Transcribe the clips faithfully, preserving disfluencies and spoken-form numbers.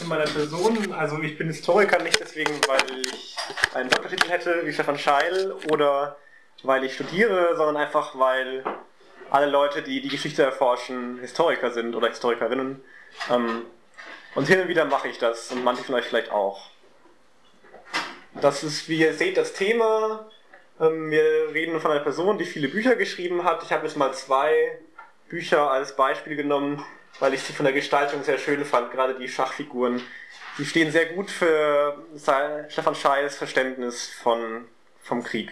zu meiner Person. Also ich bin Historiker nicht deswegen, weil ich einen Doktortitel hätte, wie Stefan Scheil, oder weil ich studiere, sondern einfach, weil alle Leute, die die Geschichte erforschen, Historiker sind oder Historikerinnen. Und hin und wieder mache ich das und manche von euch vielleicht auch. Das ist, wie ihr seht, das Thema. Wir reden von einer Person, die viele Bücher geschrieben hat. Ich habe jetzt mal zwei Bücher als Beispiel genommen, weil ich sie von der Gestaltung sehr schön fand, gerade die Schachfiguren. Die stehen sehr gut für Stefan Scheils Verständnis von, vom Krieg.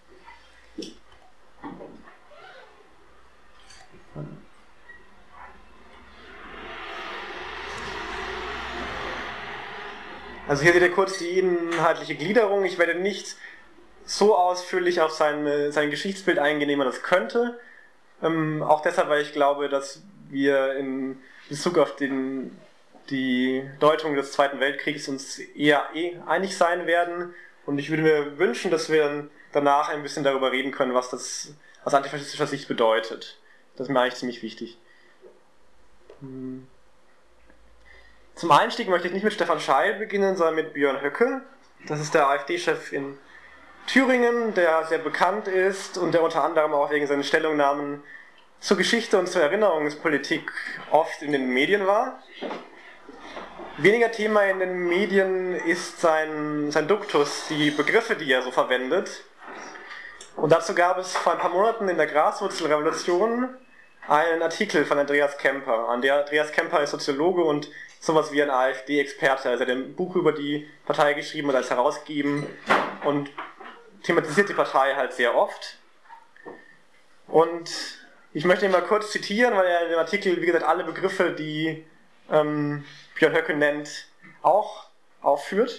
Also hier seht ihr kurz die inhaltliche Gliederung. Ich werde nicht so ausführlich auf sein, sein Geschichtsbild eingehen, wie man das könnte. Ähm, auch deshalb, weil ich glaube, dass wir in Bezug auf den, die Deutung des Zweiten Weltkriegs uns eher eh einig sein werden. Und ich würde mir wünschen, dass wir dann danach ein bisschen darüber reden können, was das aus antifaschistischer Sicht bedeutet. Das ist mir eigentlich ziemlich wichtig. Hm. Zum Einstieg möchte ich nicht mit Stefan Scheil beginnen, sondern mit Björn Höcke. Das ist der AfD-Chef in Thüringen, der sehr bekannt ist und der unter anderem auch wegen seinen Stellungnahmen zur Geschichte und zur Erinnerungspolitik oft in den Medien war. Weniger Thema in den Medien ist sein, sein Duktus, die Begriffe, die er so verwendet. Und dazu gab es vor ein paar Monaten in der Graswurzelrevolution einen Artikel von Andreas Kemper. Andreas Kemper ist Soziologe und sowas wie ein AfD-Experte. Also er hat ein Buch über die Partei geschrieben und als herausgegeben und thematisiert die Partei halt sehr oft. Und ich möchte ihn mal kurz zitieren, weil er in dem Artikel, wie gesagt, alle Begriffe, die ähm, Björn Höcke nennt, auch aufführt.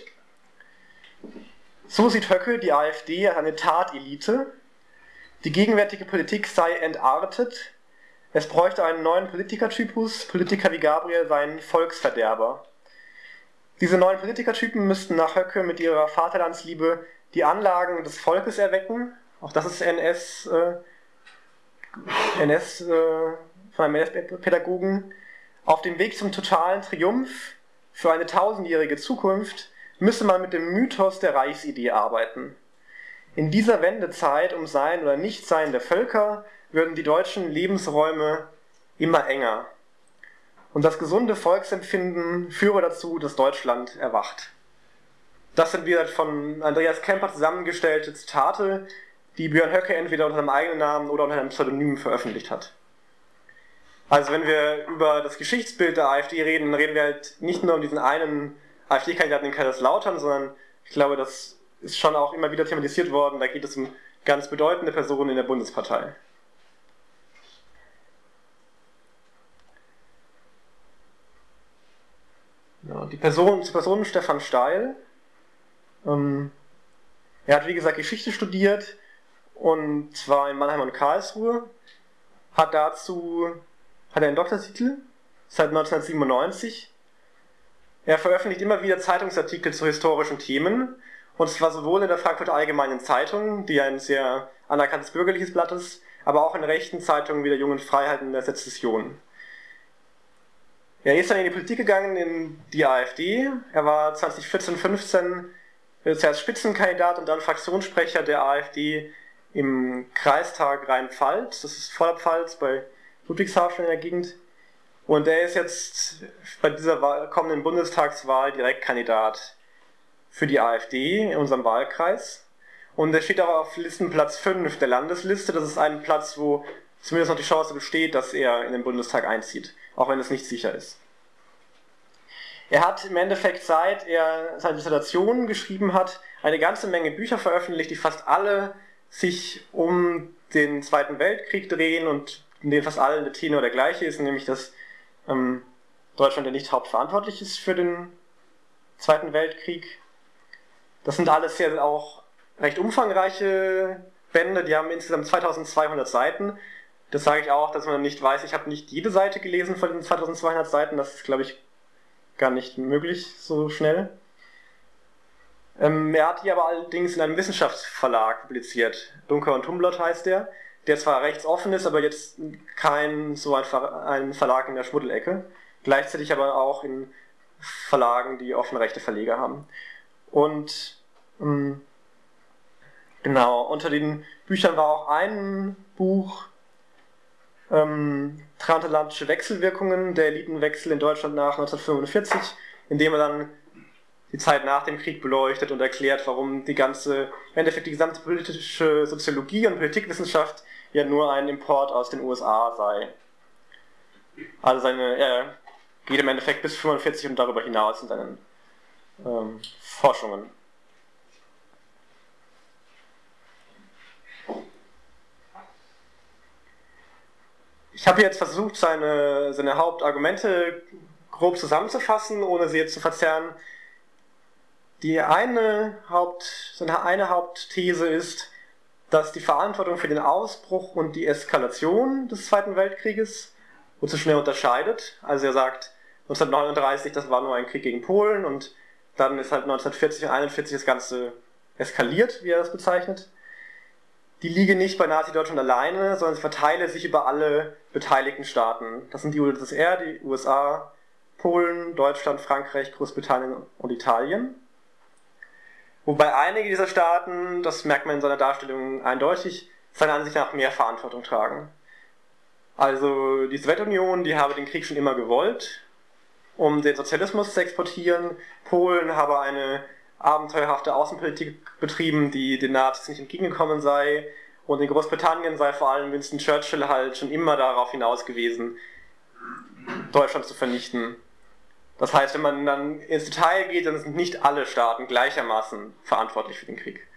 So sieht Höcke die AfD als eine Tatelite. Die gegenwärtige Politik sei entartet. Es bräuchte einen neuen Politikertypus. Politiker wie Gabriel seien Volksverderber. Diese neuen Politikertypen müssten nach Höcke mit ihrer Vaterlandsliebe die Anlagen des Volkes erwecken. Auch das ist N S, äh, N S äh, von einem N S-Pädagogen. Auf dem Weg zum totalen Triumph für eine tausendjährige Zukunft müsse man mit dem Mythos der Reichsidee arbeiten. In dieser Wendezeit um Sein oder Nichtsein der Völker würden die deutschen Lebensräume immer enger. Und das gesunde Volksempfinden führe dazu, dass Deutschland erwacht. Das sind wieder von Andreas Kemper zusammengestellte Zitate, die Björn Höcke entweder unter seinem eigenen Namen oder unter einem Pseudonym veröffentlicht hat. Also wenn wir über das Geschichtsbild der AfD reden, dann reden wir halt nicht nur um diesen einen AfD-Kandidaten in Kaiserslautern, sondern ich glaube, das ist schon auch immer wieder thematisiert worden, da geht es um ganz bedeutende Personen in der Bundespartei. Ja, die Person, die Person Stefan Scheil. Ähm, er hat wie gesagt Geschichte studiert und zwar in Mannheim und Karlsruhe, hat dazu hat er einen Doktortitel seit neunzehnhundertsiebenundneunzig. Er veröffentlicht immer wieder Zeitungsartikel zu historischen Themen und zwar sowohl in der Frankfurter Allgemeinen Zeitung, die ein sehr anerkanntes bürgerliches Blatt ist, aber auch in rechten Zeitungen wie der Jungen Freiheit und der Sezession. Er ist dann in die Politik gegangen, in die AfD. Er war zweitausendvierzehn fünfzehn zuerst Spitzenkandidat und dann Fraktionssprecher der AfD im Kreistag Rheinpfalz, das ist Vorderpfalz bei Ludwigshafen in der Gegend. Und er ist jetzt bei dieser Wahl, kommenden Bundestagswahl Direktkandidat für die AfD in unserem Wahlkreis. Und er steht auch auf Listenplatz fünf der Landesliste. Das ist ein Platz, wo zumindest noch die Chance besteht, dass er in den Bundestag einzieht, auch wenn es nicht sicher ist. Er hat im Endeffekt, seit er seine Dissertation geschrieben hat, eine ganze Menge Bücher veröffentlicht, die fast alle sich um den Zweiten Weltkrieg drehen und in denen fast alle der Tenor der gleiche ist, nämlich dass ähm, Deutschland ja nicht hauptverantwortlich ist für den Zweiten Weltkrieg. Das sind alles ja auch recht umfangreiche Bände, die haben insgesamt zweitausendzweihundert Seiten. Das sage ich auch, dass man nicht weiß, ich habe nicht jede Seite gelesen von den zweitausendzweihundert Seiten, das ist, glaube ich, gar nicht möglich so schnell. Ähm, er hat die aber allerdings in einem Wissenschaftsverlag publiziert. Dunker und Humblot heißt der, der zwar rechtsoffen ist, aber jetzt kein so ein, Ver ein Verlag in der Schmuddelecke. Gleichzeitig aber auch in Verlagen, die offene Rechte Verleger haben. Und ähm, genau, unter den Büchern war auch ein Buch, ähm, Transatlantische Wechselwirkungen, der Elitenwechsel in Deutschland nach neunzehnhundertfünfundvierzig, in dem er dann die Zeit nach dem Krieg beleuchtet und erklärt, warum die ganze, im Endeffekt die gesamte politische Soziologie und Politikwissenschaft ja nur ein Import aus den U S A sei. Also seine, er geht im Endeffekt bis fünfundvierzig und darüber hinaus in seinen ähm, Forschungen. Ich habe jetzt versucht, seine, seine Hauptargumente grob zusammenzufassen, ohne sie jetzt zu verzerren. Die eine, Haupt, seine eine Hauptthese ist, dass die Verantwortung für den Ausbruch und die Eskalation des Zweiten Weltkrieges, wozu schnell unterscheidet, also er sagt neunzehnhundertneununddreißig, das war nur ein Krieg gegen Polen und dann ist halt neunzehnhundertvierzig und einundvierzig das Ganze eskaliert, wie er das bezeichnet. Die liege nicht bei Nazi-Deutschland alleine, sondern sie verteile sich über alle beteiligten Staaten. Das sind die U S S R, die U S A, Polen, Deutschland, Frankreich, Großbritannien und Italien. Wobei einige dieser Staaten, das merkt man in seiner Darstellung eindeutig, seiner Ansicht nach mehr Verantwortung tragen. Also die Sowjetunion, die habe den Krieg schon immer gewollt, um den Sozialismus zu exportieren. Polen habe eine abenteuerhafte Außenpolitik betrieben, die den Nazis nicht entgegengekommen sei. Und in Großbritannien sei vor allem Winston Churchill halt schon immer darauf hinaus gewesen, Deutschland zu vernichten. Das heißt, wenn man dann ins Detail geht, dann sind nicht alle Staaten gleichermaßen verantwortlich für den Krieg.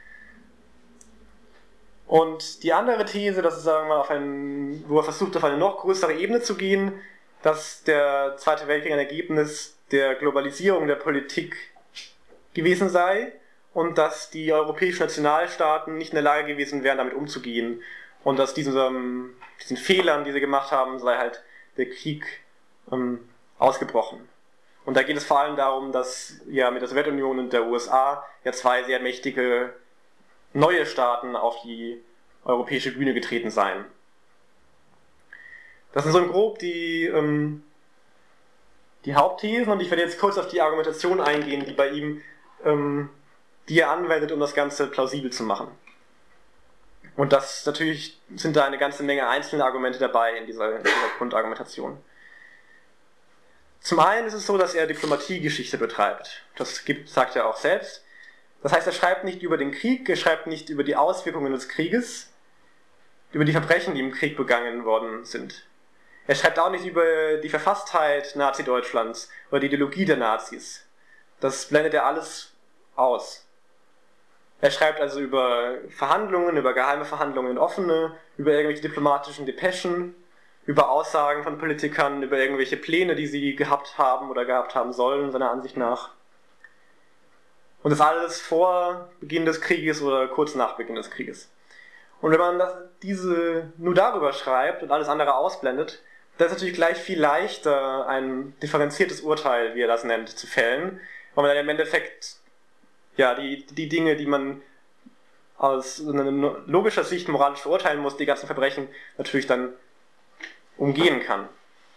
Und die andere These, das ist, sagen wir mal, auf einen, wo er versucht, auf eine noch größere Ebene zu gehen, dass der Zweite Weltkrieg ein Ergebnis der Globalisierung der Politik gewesen sei und dass die europäischen Nationalstaaten nicht in der Lage gewesen wären, damit umzugehen. Und dass diesen, diesen Fehlern, die sie gemacht haben, sei halt der Krieg ähm, ausgebrochen. Und da geht es vor allem darum, dass ja mit der Sowjetunion und der U S A ja zwei sehr mächtige neue Staaten auf die europäische Bühne getreten seien. Das sind so im Grob die, ähm, die Hauptthesen und ich werde jetzt kurz auf die Argumentation eingehen, die bei ihm, ähm, die er anwendet, um das Ganze plausibel zu machen. Und das natürlich sind da eine ganze Menge einzelne Argumente dabei in dieser, in dieser Grundargumentation. Zum einen ist es so, dass er Diplomatiegeschichte betreibt. Das gibt, sagt er auch selbst. Das heißt, er schreibt nicht über den Krieg, er schreibt nicht über die Auswirkungen des Krieges, über die Verbrechen, die im Krieg begangen worden sind. Er schreibt auch nicht über die Verfasstheit Nazi-Deutschlands oder die Ideologie der Nazis. Das blendet er alles aus. Er schreibt also über Verhandlungen, über geheime Verhandlungen, offene, über irgendwelche diplomatischen Depeschen, über Aussagen von Politikern, über irgendwelche Pläne, die sie gehabt haben oder gehabt haben sollen, seiner Ansicht nach. Und das alles vor Beginn des Krieges oder kurz nach Beginn des Krieges. Und wenn man das, diese nur darüber schreibt und alles andere ausblendet, dann ist es natürlich gleich viel leichter, ein differenziertes Urteil, wie er das nennt, zu fällen, weil man dann im Endeffekt ja, die, die Dinge, die man aus logischer Sicht moralisch verurteilen muss, die ganzen Verbrechen, natürlich dann umgehen kann.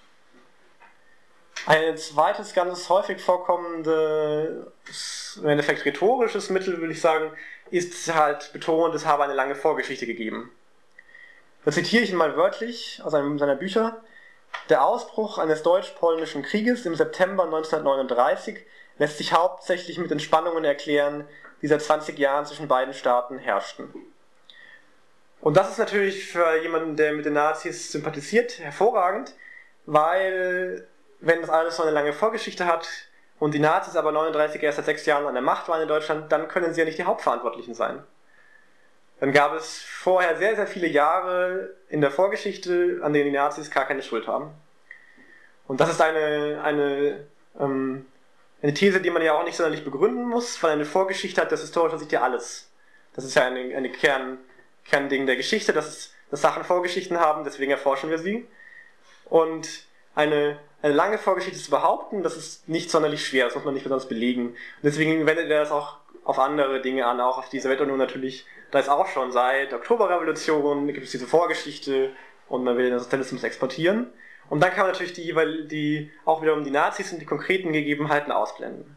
Ein zweites ganz häufig vorkommendes, im Endeffekt rhetorisches Mittel, würde ich sagen, ist halt betont, es habe eine lange Vorgeschichte gegeben. Da zitiere ich ihn mal wörtlich aus einem seiner Bücher. Der Ausbruch eines deutsch-polnischen Krieges im September neunzehnhundertneununddreißig lässt sich hauptsächlich mit den Spannungen erklären, die seit zwanzig Jahren zwischen beiden Staaten herrschten. Und das ist natürlich für jemanden, der mit den Nazis sympathisiert, hervorragend, weil wenn das alles so eine lange Vorgeschichte hat und die Nazis aber neununddreißig erst seit sechs Jahren an der Macht waren in Deutschland, dann können sie ja nicht die Hauptverantwortlichen sein. Dann gab es vorher sehr, sehr viele Jahre in der Vorgeschichte, an denen die Nazis gar keine Schuld haben. Und das ist eine, eine, ähm, eine These, die man ja auch nicht sonderlich begründen muss, weil eine Vorgeschichte hat das historische Sicht ja alles. Das ist ja eine, eine Kern, Kernding der Geschichte, dass, es, dass Sachen Vorgeschichten haben, deswegen erforschen wir sie. Und eine, eine lange Vorgeschichte zu behaupten, das ist nicht sonderlich schwer, das muss man nicht besonders belegen. Und deswegen wendet er das auch auf andere Dinge an, auch auf die Sowjetunion natürlich. Da ist auch schon seit der Oktoberrevolution, gibt es diese Vorgeschichte und man will den Sozialismus exportieren. Und dann kann man natürlich die, weil die auch wiederum die Nazis und die konkreten Gegebenheiten ausblenden.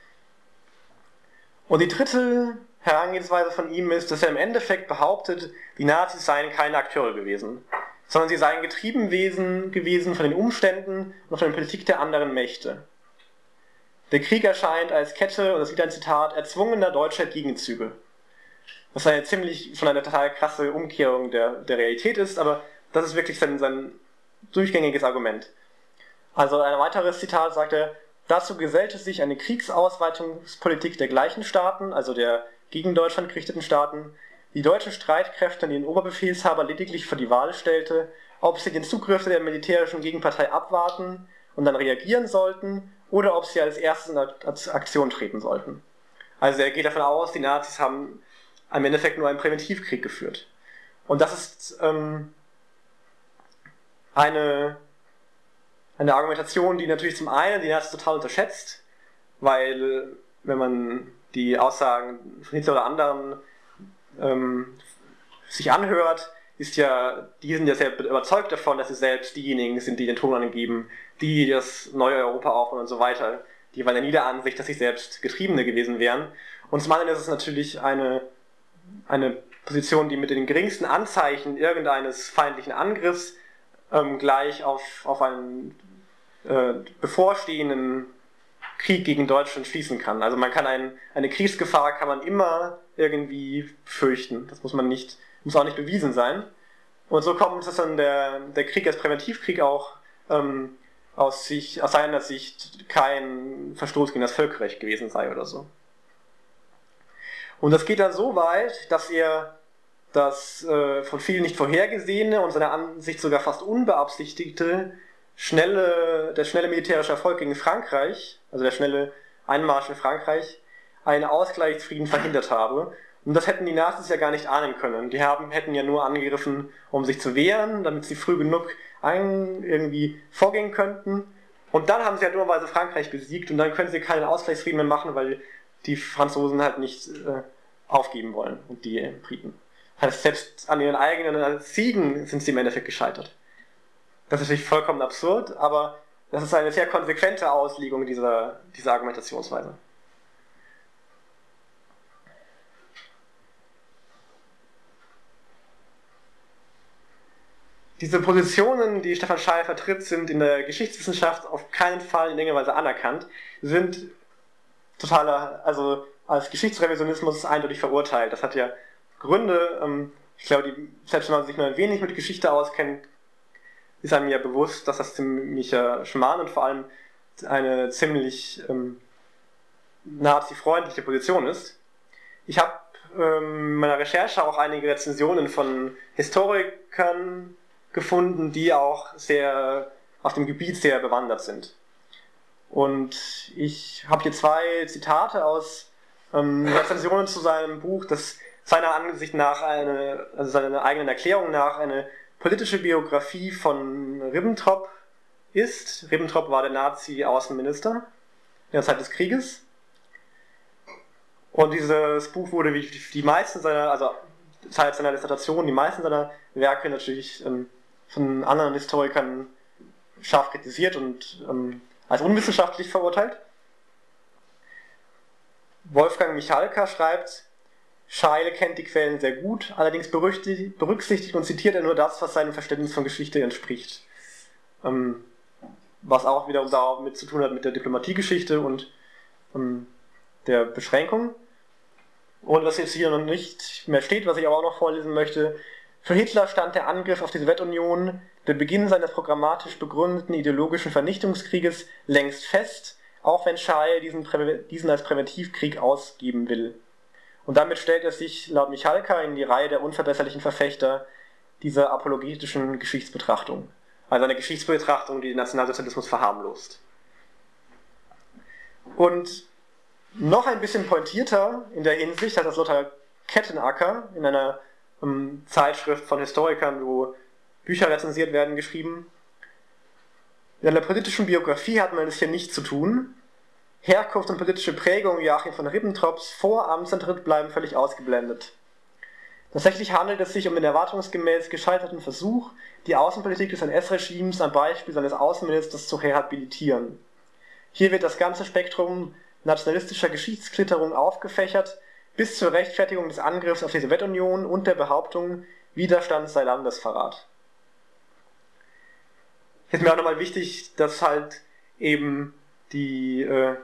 Und die dritte Herangehensweise von ihm ist, dass er im Endeffekt behauptet, die Nazis seien keine Akteure gewesen, sondern sie seien getrieben gewesen von den Umständen und von der Politik der anderen Mächte. Der Krieg erscheint als Kette, und das ist wieder ein Zitat, erzwungener deutscher Gegenzüge. Was eine ziemlich, schon eine total krasse Umkehrung der, der Realität ist, aber das ist wirklich sein, sein durchgängiges Argument. Also ein weiteres Zitat sagt er, dazu gesellte sich eine Kriegsausweitungspolitik der gleichen Staaten, also der gegen Deutschland gerichteten Staaten, die deutschen Streitkräfte an den Oberbefehlshaber lediglich vor die Wahl stellte, ob sie den Zugriff der militärischen Gegenpartei abwarten und dann reagieren sollten, oder ob sie als erstes in Aktion treten sollten. Also er geht davon aus, die Nazis haben im Endeffekt nur einen Präventivkrieg geführt. Und das ist ähm, eine, eine Argumentation, die natürlich zum einen die Nazis total unterschätzt, weil wenn man die Aussagen von Hitler oder anderen ähm, sich anhört, ist ja, die sind ja sehr überzeugt davon, dass sie selbst diejenigen sind, die den Ton angeben, die das neue Europa aufbauen und so weiter. Die waren ja nie der Ansicht, dass sie selbst Getriebene gewesen wären. Und zum anderen ist es natürlich eine, eine Position, die mit den geringsten Anzeichen irgendeines feindlichen Angriffs ähm, gleich auf, auf einen äh, bevorstehenden Krieg gegen Deutschland schließen kann. Also man kann ein, eine Kriegsgefahr kann man immer irgendwie fürchten. Das muss man nicht, muss auch nicht bewiesen sein. Und so kommt es dann der, der Krieg als Präventivkrieg auch ähm, aus, sich, aus seiner Sicht kein Verstoß gegen das Völkerrecht gewesen sei oder so. Und das geht dann so weit, dass er das äh, von vielen nicht vorhergesehene und seiner Ansicht sogar fast unbeabsichtigte schnelle, der schnelle militärische Erfolg gegen Frankreich, also der schnelle Einmarsch in Frankreich, einen Ausgleichsfrieden verhindert habe. Und das hätten die Nazis ja gar nicht ahnen können. Die haben, hätten ja nur angegriffen, um sich zu wehren, damit sie früh genug ein, irgendwie vorgehen könnten. Und dann haben sie ja dummerweise Frankreich besiegt und dann können sie keinen Ausgleichsfrieden mehr machen, weil die Franzosen halt nicht äh, aufgeben wollen und die Briten. Das heißt, selbst an ihren eigenen Siegen sind sie im Endeffekt gescheitert. Das ist natürlich vollkommen absurd, aber das ist eine sehr konsequente Auslegung dieser, dieser Argumentationsweise. Diese Positionen, die Stefan Scheil vertritt, sind in der Geschichtswissenschaft auf keinen Fall in irgendeiner Weise anerkannt, sind totaler, also als Geschichtsrevisionismus eindeutig verurteilt. Das hat ja Gründe, ich glaube, die, selbst wenn man sich nur ein wenig mit Geschichte auskennt, ist einem ja bewusst, dass das ziemlicher Schmarrn und vor allem eine ziemlich ähm, nazi-freundliche Position ist. Ich habe ähm, in meiner Recherche auch einige Rezensionen von Historikern gefunden, die auch sehr auf dem Gebiet sehr bewandert sind. Und ich habe hier zwei Zitate aus ähm, Rezensionen zu seinem Buch, das seiner Ansicht nach eine, also seiner eigenen Erklärung nach eine politische Biografie von Ribbentrop ist. Ribbentrop war der Nazi-Außenminister in der Zeit des Krieges. Und dieses Buch wurde wie die meisten seiner, also Zeit seiner Dissertation, die meisten seiner Werke natürlich ähm, von anderen Historikern scharf kritisiert und ähm, als unwissenschaftlich verurteilt. Wolfgang Michalka schreibt, Scheil kennt die Quellen sehr gut, allerdings berücksichtigt und zitiert er nur das, was seinem Verständnis von Geschichte entspricht. Ähm, was auch wiederum damit zu tun hat mit der Diplomatiegeschichte und ähm, der Beschränkung. Und was jetzt hier noch nicht mehr steht, was ich aber auch noch vorlesen möchte, für Hitler stand der Angriff auf die Sowjetunion, der Beginn seines programmatisch begründeten ideologischen Vernichtungskrieges, längst fest, auch wenn Scheil diesen, Prä diesen als Präventivkrieg ausgeben will. Und damit stellt er sich laut Michalka in die Reihe der unverbesserlichen Verfechter dieser apologetischen Geschichtsbetrachtung. Also eine Geschichtsbetrachtung, die den Nationalsozialismus verharmlost. Und noch ein bisschen pointierter in der Hinsicht hat das Lothar Kettenacker in einer um, Zeitschrift von Historikern, wo Bücher rezensiert werden, geschrieben. In einer politischen Biografie hat man es hier nicht zu tun. Herkunft und politische Prägung Joachim von Ribbentrops vor Amtsantritt bleiben völlig ausgeblendet. Tatsächlich handelt es sich um den erwartungsgemäß gescheiterten Versuch, die Außenpolitik des N S-Regimes am Beispiel seines Außenministers zu rehabilitieren. Hier wird das ganze Spektrum nationalistischer Geschichtsklitterung aufgefächert, bis zur Rechtfertigung des Angriffs auf die Sowjetunion und der Behauptung, Widerstand sei Landesverrat. Ist mir auch nochmal wichtig, dass halt eben die, äh,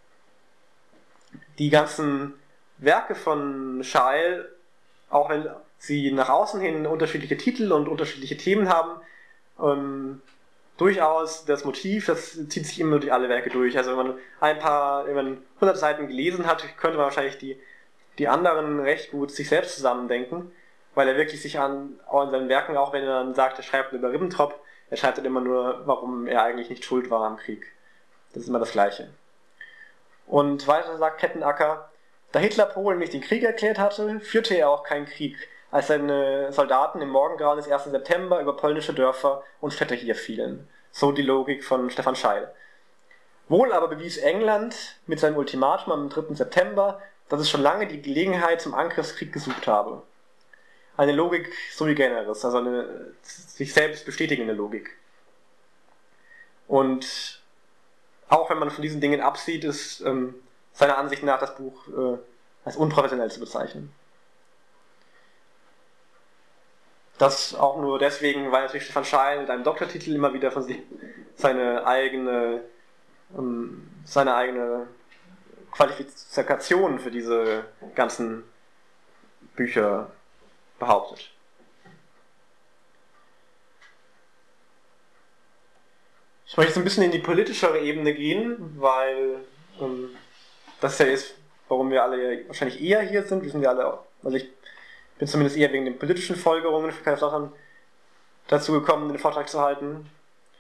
die ganzen Werke von Scheil, auch wenn sie nach außen hin unterschiedliche Titel und unterschiedliche Themen haben, ähm, durchaus das Motiv, das zieht sich immer durch alle Werke durch. Also wenn man ein paar, wenn man hundert Seiten gelesen hat, könnte man wahrscheinlich die, die anderen recht gut sich selbst zusammendenken, weil er wirklich sich an, auch in seinen Werken, auch wenn er dann sagt, er schreibt über Ribbentrop, er schreibt dann immer nur, warum er eigentlich nicht schuld war am Krieg. Das ist immer das Gleiche. Und weiter sagt Kettenacker, da Hitler Polen nicht den Krieg erklärt hatte, führte er auch keinen Krieg, als seine Soldaten im Morgengrauen des ersten September über polnische Dörfer und Städte hier fielen. So die Logik von Stefan Scheil. Wohl aber bewies England mit seinem Ultimatum am dritten September, dass es schon lange die Gelegenheit zum Angriffskrieg gesucht habe. Eine Logik sui generis, also eine sich selbst bestätigende Logik. Und auch wenn man von diesen Dingen absieht, ist ähm, seiner Ansicht nach das Buch äh, als unprofessionell zu bezeichnen. Das auch nur deswegen, weil natürlich Stefan Scheil mit einem Doktortitel immer wieder von sich seine eigene, ähm, seine eigene Qualifikation für diese ganzen Bücher behauptet. Ich möchte jetzt ein bisschen in die politischere Ebene gehen, weil ähm, das ja ist, warum wir alle wahrscheinlich eher hier sind. Wir sind ja alle, also ich bin zumindest eher wegen den politischen Folgerungen für Kaiserslautern dazu gekommen, den Vortrag zu halten.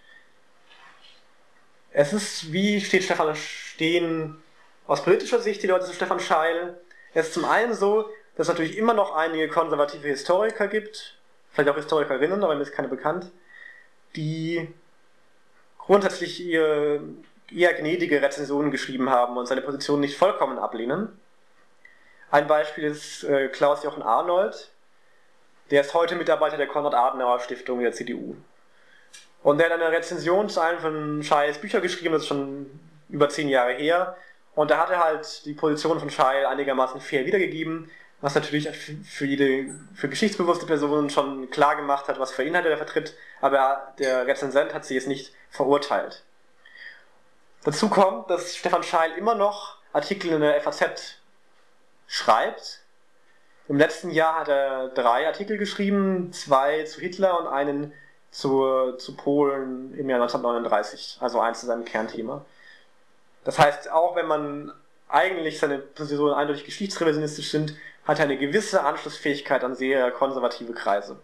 Es ist, wie steht Stefan stehen aus politischer Sicht die Leute zu Stefan Scheil? Es ist zum einen so, dass es natürlich immer noch einige konservative Historiker gibt, vielleicht auch Historikerinnen, aber mir ist keine bekannt, die grundsätzlich eher, eher gnädige Rezensionen geschrieben haben und seine Position nicht vollkommen ablehnen. Ein Beispiel ist äh, Klaus-Jochen Arnold, der ist heute Mitarbeiter der Konrad-Adenauer-Stiftung der C D U. Und der hat eine Rezension zu einem von Scheils Büchern geschrieben, das ist schon über zehn Jahre her, und da hat er halt die Position von Scheil einigermaßen fair wiedergegeben, was natürlich für jede, für geschichtsbewusste Personen schon klar gemacht hat, was für Inhalte er vertritt, aber der Rezensent hat sie jetzt nicht verurteilt. Dazu kommt, dass Stefan Scheil immer noch Artikel in der F A Z schreibt. Im letzten Jahr hat er drei Artikel geschrieben, zwei zu Hitler und einen zu, zu Polen im Jahr neunzehnhundertneununddreißig, also eins zu seinem Kernthema. Das heißt, auch wenn man eigentlich seine Positionen eindeutig geschichtsrevisionistisch sind, hat er eine gewisse Anschlussfähigkeit an sehr konservative Kreise.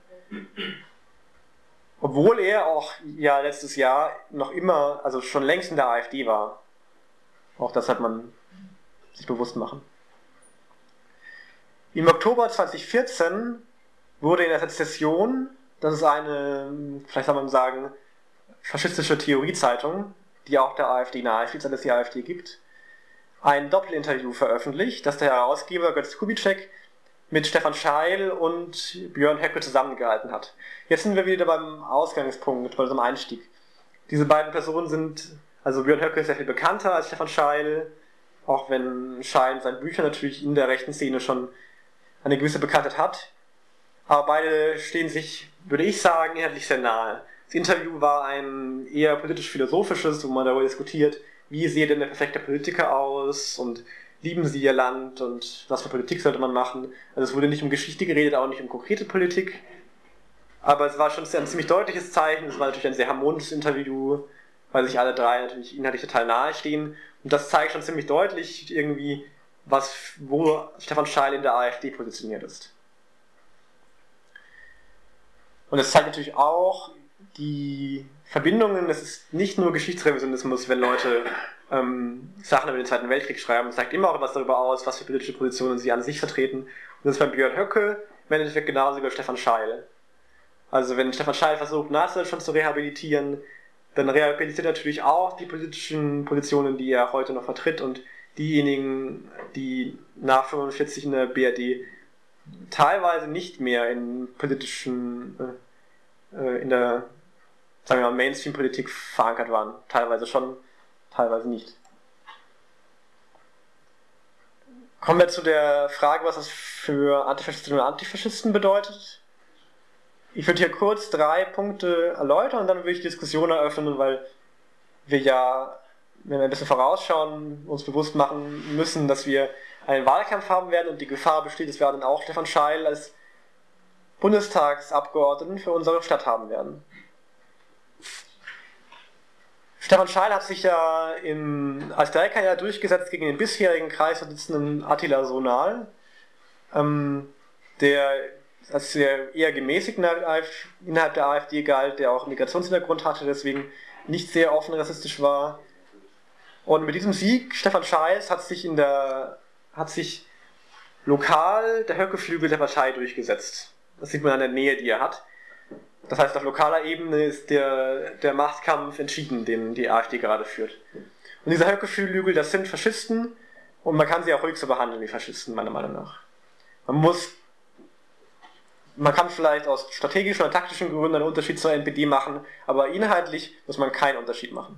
Obwohl er auch ja letztes Jahr noch immer, also schon längst in der AfD war. Auch das hat man sich bewusst machen. Im Oktober zweitausendvierzehn wurde in der Sezession, das ist eine, vielleicht kann man sagen, faschistische Theoriezeitung, die auch der AfD nahe steht, seit es die AfD gibt, ein Doppelinterview veröffentlicht, das der Herausgeber Götz Kubitschek mit Stefan Scheil und Björn Höcke zusammengehalten hat. Jetzt sind wir wieder beim Ausgangspunkt, bei unserem Einstieg. Diese beiden Personen sind, also Björn Höcke ist sehr viel bekannter als Stefan Scheil, auch wenn Scheil in seinen Büchern natürlich in der rechten Szene schon eine gewisse Bekanntheit hat. Aber beide stehen sich, würde ich sagen, inhaltlich sehr nahe. Das Interview war ein eher politisch-philosophisches, wo man darüber diskutiert, wie sehe denn der perfekte Politiker aus und lieben sie ihr Land und was für Politik sollte man machen. Also es wurde nicht um Geschichte geredet, auch nicht um konkrete Politik. Aber es war schon ein ziemlich deutliches Zeichen, es war natürlich ein sehr harmonisches Interview, weil sich alle drei natürlich inhaltlich total nahe stehen. Und das zeigt schon ziemlich deutlich irgendwie, was, wo Stefan Scheil in der AfD positioniert ist. Und es zeigt natürlich auch die Verbindungen, das ist nicht nur Geschichtsrevisionismus, wenn Leute ähm, Sachen über den Zweiten Weltkrieg schreiben, es sagt immer auch etwas darüber aus, was für politische Positionen sie an sich vertreten. Und das ist bei Björn Höcke im Endeffekt genauso wie bei Stefan Scheil. Also wenn Stefan Scheil versucht, Nazi-Deutschland zu rehabilitieren, dann rehabilitiert er natürlich auch die politischen Positionen, die er heute noch vertritt, und diejenigen, die nach fünfundvierzig in der B R D teilweise nicht mehr in politischen, äh, in der, sagen wir mal, Mainstream-Politik verankert waren. Teilweise schon, teilweise nicht. Kommen wir zu der Frage, was das für Antifaschistinnen und Antifaschisten bedeutet. Ich würde hier kurz drei Punkte erläutern und dann würde ich die Diskussion eröffnen, weil wir ja, wenn wir ein bisschen vorausschauen, uns bewusst machen müssen, dass wir einen Wahlkampf haben werden und die Gefahr besteht, dass wir dann auch Stefan Scheil als Bundestagsabgeordneten für unsere Stadt haben werden. Stefan Scheil hat sich ja im, als Dreierkandidat durchgesetzt gegen den bisherigen Kreisvorsitzenden Attila Sonal, ähm, der als sehr eher gemäßigt innerhalb der AfD galt, der auch Migrationshintergrund hatte, deswegen nicht sehr offen rassistisch war. Und mit diesem Sieg Stefan Scheils hat sich in der hat sich lokal der Höcke-Flügel der Partei durchgesetzt. Das sieht man an der Nähe, die er hat. Das heißt, auf lokaler Ebene ist der, der Machtkampf entschieden, den die AfD gerade führt. Und diese Höcke-Flügel, das sind Faschisten und man kann sie auch ruhig so behandeln wie Faschisten, meiner Meinung nach. Man muss Man kann vielleicht aus strategischen oder taktischen Gründen einen Unterschied zur N P D machen, aber inhaltlich muss man keinen Unterschied machen.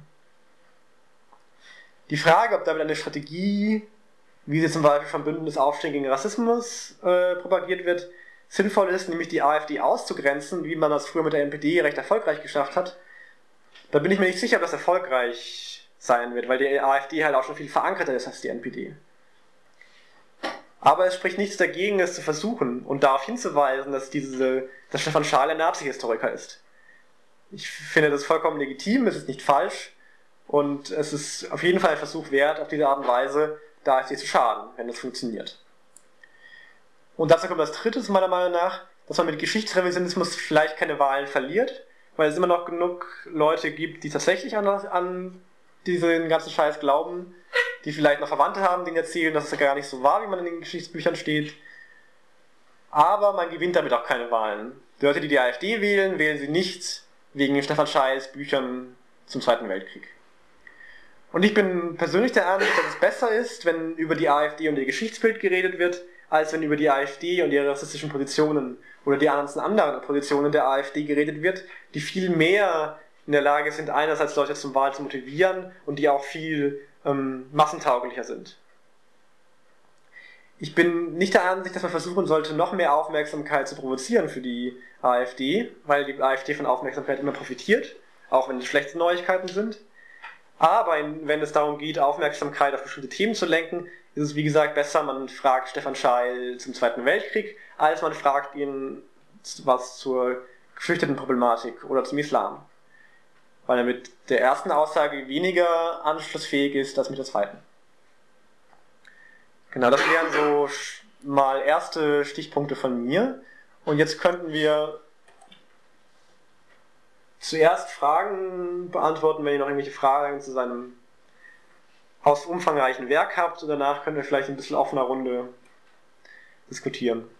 Die Frage, ob damit eine Strategie, wie sie zum Beispiel vom Bündnis Aufstehen gegen Rassismus äh, propagiert wird, sinnvoll ist, nämlich die AfD auszugrenzen, wie man das früher mit der N P D recht erfolgreich geschafft hat, da bin ich mir nicht sicher, ob das erfolgreich sein wird, weil die AfD halt auch schon viel verankerter ist als die N P D. Aber es spricht nichts dagegen, es zu versuchen und darauf hinzuweisen, dass, diese, dass Stefan Scheil ein Nazi-Historiker ist. Ich finde das vollkommen legitim, es ist nicht falsch und es ist auf jeden Fall ein Versuch wert, auf diese Art und Weise der AfD zu schaden, wenn das funktioniert. Und dazu kommt das Dritte, meiner Meinung nach, dass man mit Geschichtsrevisionismus vielleicht keine Wahlen verliert, weil es immer noch genug Leute gibt, die tatsächlich an, an diesen ganzen Scheiß glauben, die vielleicht noch Verwandte haben, denen erzählen, dass es ja gar nicht so war, wie man in den Geschichtsbüchern steht. Aber man gewinnt damit auch keine Wahlen. Die Leute, die die AfD wählen, wählen sie nicht wegen Stefan Scheils Büchern zum Zweiten Weltkrieg. Und ich bin persönlich der Ansicht, dass es besser ist, wenn über die AfD und ihr Geschichtsbild geredet wird, als wenn über die AfD und ihre rassistischen Positionen oder die ganzen anderen Positionen der AfD geredet wird, die viel mehr in der Lage sind, einerseits Leute zum Wahl zu motivieren und die auch viel ähm, massentauglicher sind. Ich bin nicht der Ansicht, dass man versuchen sollte, noch mehr Aufmerksamkeit zu provozieren für die AfD, weil die AfD von Aufmerksamkeit immer profitiert, auch wenn es schlechte Neuigkeiten sind. Aber wenn es darum geht, Aufmerksamkeit auf bestimmte Themen zu lenken, ist es wie gesagt besser, man fragt Stefan Scheil zum Zweiten Weltkrieg, als man fragt ihn was zur Geflüchtetenproblematik oder zum Islam. Weil er mit der ersten Aussage weniger anschlussfähig ist als mit der zweiten. Genau, das wären so mal erste Stichpunkte von mir. Und jetzt könnten wir zuerst Fragen beantworten, wenn ihr noch irgendwelche Fragen zu seinem aus umfangreichen Werk habt. Und danach können wir vielleicht ein bisschen offener Runde diskutieren.